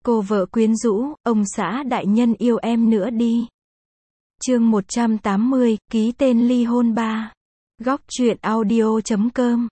Cô vợ quyến rũ, ông xã đại nhân yêu em nữa đi. Chương 180, ký tên ly hôn 3. Góc truyện audio.com.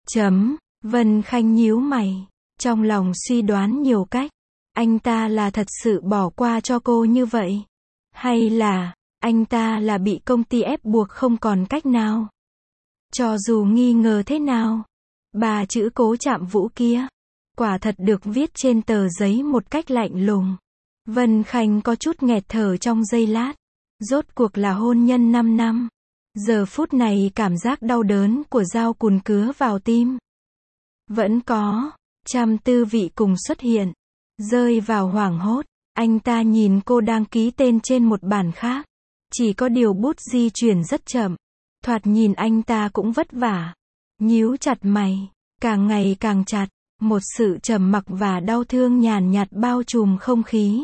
Vân Khanh nhíu mày, trong lòng suy đoán nhiều cách. Anh ta là thật sự bỏ qua cho cô như vậy? Hay là, anh ta là bị công ty ép buộc không còn cách nào? Cho dù nghi ngờ thế nào, ba chữ Cố Trạm Vũ kia, quả thật được viết trên tờ giấy một cách lạnh lùng. Vân Khanh có chút nghẹt thở trong giây lát. Rốt cuộc là hôn nhân 5 năm. Giờ phút này cảm giác đau đớn của dao cùn cứa vào tim. Vẫn có, trăm tư vị cùng xuất hiện. Rơi vào hoảng hốt, anh ta nhìn cô đang ký tên trên một bản khác. Chỉ có điều bút di chuyển rất chậm. Thoạt nhìn anh ta cũng vất vả. Nhíu chặt mày, càng ngày càng chặt. Một sự trầm mặc và đau thương nhàn nhạt bao trùm không khí.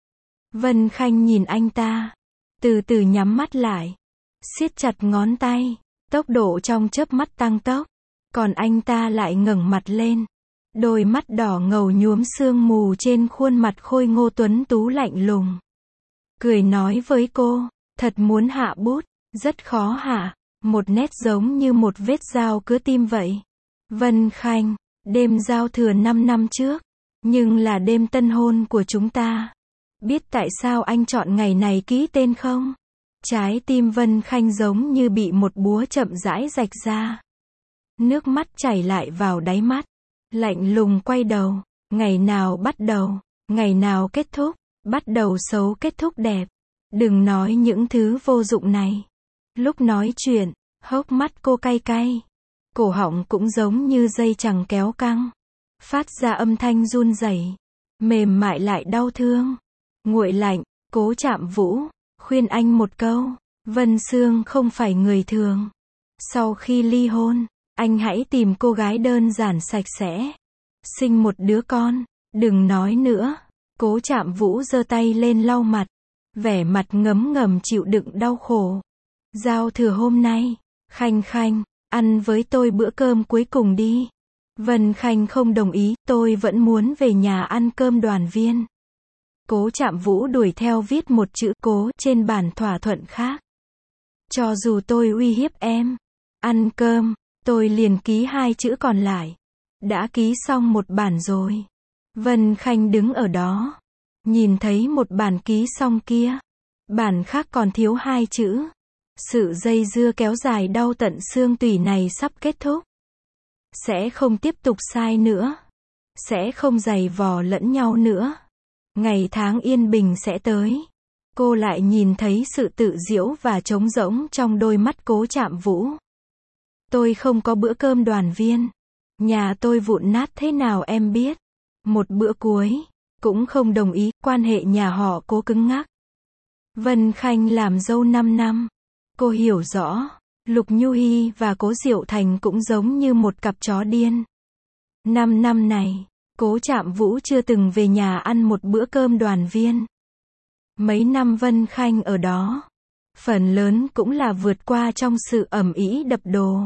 Vân Khanh nhìn anh ta, từ từ nhắm mắt lại, siết chặt ngón tay, tốc độ trong chớp mắt tăng tốc, còn anh ta lại ngẩng mặt lên, đôi mắt đỏ ngầu nhuốm sương mù trên khuôn mặt khôi ngô tuấn tú lạnh lùng. Cười nói với cô, thật muốn hạ bút, rất khó hạ, một nét giống như một vết dao cứa tim vậy. Vân Khanh, đêm giao thừa 5 năm trước, nhưng là đêm tân hôn của chúng ta. Biết tại sao anh chọn ngày này ký tên không? Trái tim Vân Khanh giống như bị một búa chậm rãi rạch ra. Nước mắt chảy lại vào đáy mắt. Lạnh lùng quay đầu. Ngày nào bắt đầu, ngày nào kết thúc, bắt đầu xấu kết thúc đẹp. Đừng nói những thứ vô dụng này. Lúc nói chuyện, hốc mắt cô cay cay. Cổ họng cũng giống như dây chằng kéo căng. Phát ra âm thanh run rẩy, mềm mại lại đau thương. Nguội lạnh, Cố Trạm Vũ, khuyên anh một câu, Vân Sương không phải người thường. Sau khi ly hôn, anh hãy tìm cô gái đơn giản sạch sẽ. Sinh một đứa con, đừng nói nữa. Cố Trạm Vũ giơ tay lên lau mặt, vẻ mặt ngấm ngầm chịu đựng đau khổ. Giao thừa hôm nay, Khanh Khanh, ăn với tôi bữa cơm cuối cùng đi. Vân Khanh không đồng ý, tôi vẫn muốn về nhà ăn cơm đoàn viên. Cố Trạm Vũ đuổi theo viết một chữ cố trên bản thỏa thuận khác. Cho dù tôi uy hiếp em, ăn cơm, tôi liền ký 2 chữ còn lại. Đã ký xong một bản rồi. Vân Khanh đứng ở đó, nhìn thấy một bản ký xong kia. Bản khác còn thiếu 2 chữ. Sự dây dưa kéo dài đau tận xương tủy này sắp kết thúc. Sẽ không tiếp tục sai nữa. Sẽ không giày vò lẫn nhau nữa. Ngày tháng yên bình sẽ tới. Cô lại nhìn thấy sự tự giễu và trống rỗng trong đôi mắt Cố Trạm Vũ. Tôi không có bữa cơm đoàn viên. Nhà tôi vụn nát thế nào em biết. Một bữa cuối, cũng không đồng ý, quan hệ nhà họ Cố cứng ngắc. Vân Khanh làm dâu 5 năm. Cô hiểu rõ, Lục Nhu Hi và Cố Diệu Thành cũng giống như một cặp chó điên. 5 năm này, Cố Trạm Vũ chưa từng về nhà ăn một bữa cơm đoàn viên. Mấy năm Vân Khanh ở đó, phần lớn cũng là vượt qua trong sự ầm ĩ đập đồ.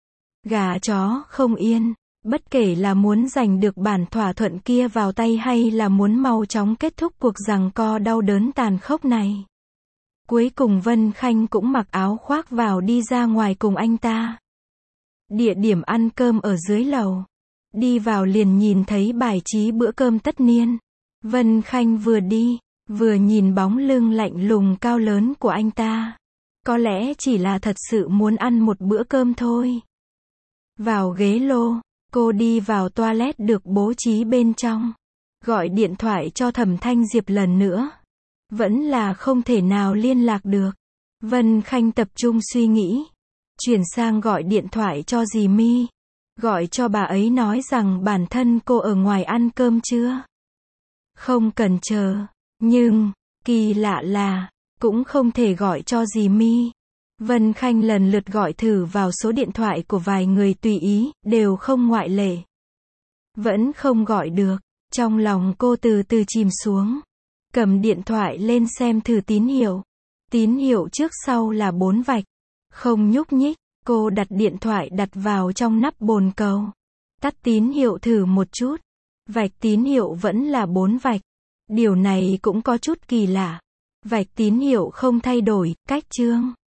Gà chó không yên, bất kể là muốn giành được bản thỏa thuận kia vào tay hay là muốn mau chóng kết thúc cuộc giằng co đau đớn tàn khốc này. Cuối cùng Vân Khanh cũng mặc áo khoác vào đi ra ngoài cùng anh ta. Địa điểm ăn cơm ở dưới lầu. Đi vào liền nhìn thấy bài trí bữa cơm tất niên. Vân Khanh vừa đi, vừa nhìn bóng lưng lạnh lùng cao lớn của anh ta. Có lẽ chỉ là thật sự muốn ăn một bữa cơm thôi. Vào ghế lô, cô đi vào toilet được bố trí bên trong. Gọi điện thoại cho Thẩm Thanh Diệp lần nữa. Vẫn là không thể nào liên lạc được. Vân Khanh tập trung suy nghĩ. Chuyển sang gọi điện thoại cho dì My. Gọi cho bà ấy nói rằng bản thân cô ở ngoài ăn cơm chưa. Không cần chờ. Nhưng, kỳ lạ là, cũng không thể gọi cho dì My. Vân Khanh lần lượt gọi thử vào số điện thoại của vài người tùy ý, đều không ngoại lệ. Vẫn không gọi được. Trong lòng cô từ từ chìm xuống. Cầm điện thoại lên xem thử tín hiệu. Tín hiệu trước sau là 4 vạch. Không nhúc nhích. Cô đặt điện thoại đặt vào trong nắp bồn cầu. Tắt tín hiệu thử một chút. Vạch tín hiệu vẫn là 4 vạch. Điều này cũng có chút kỳ lạ. Vạch tín hiệu không thay đổi, cách chương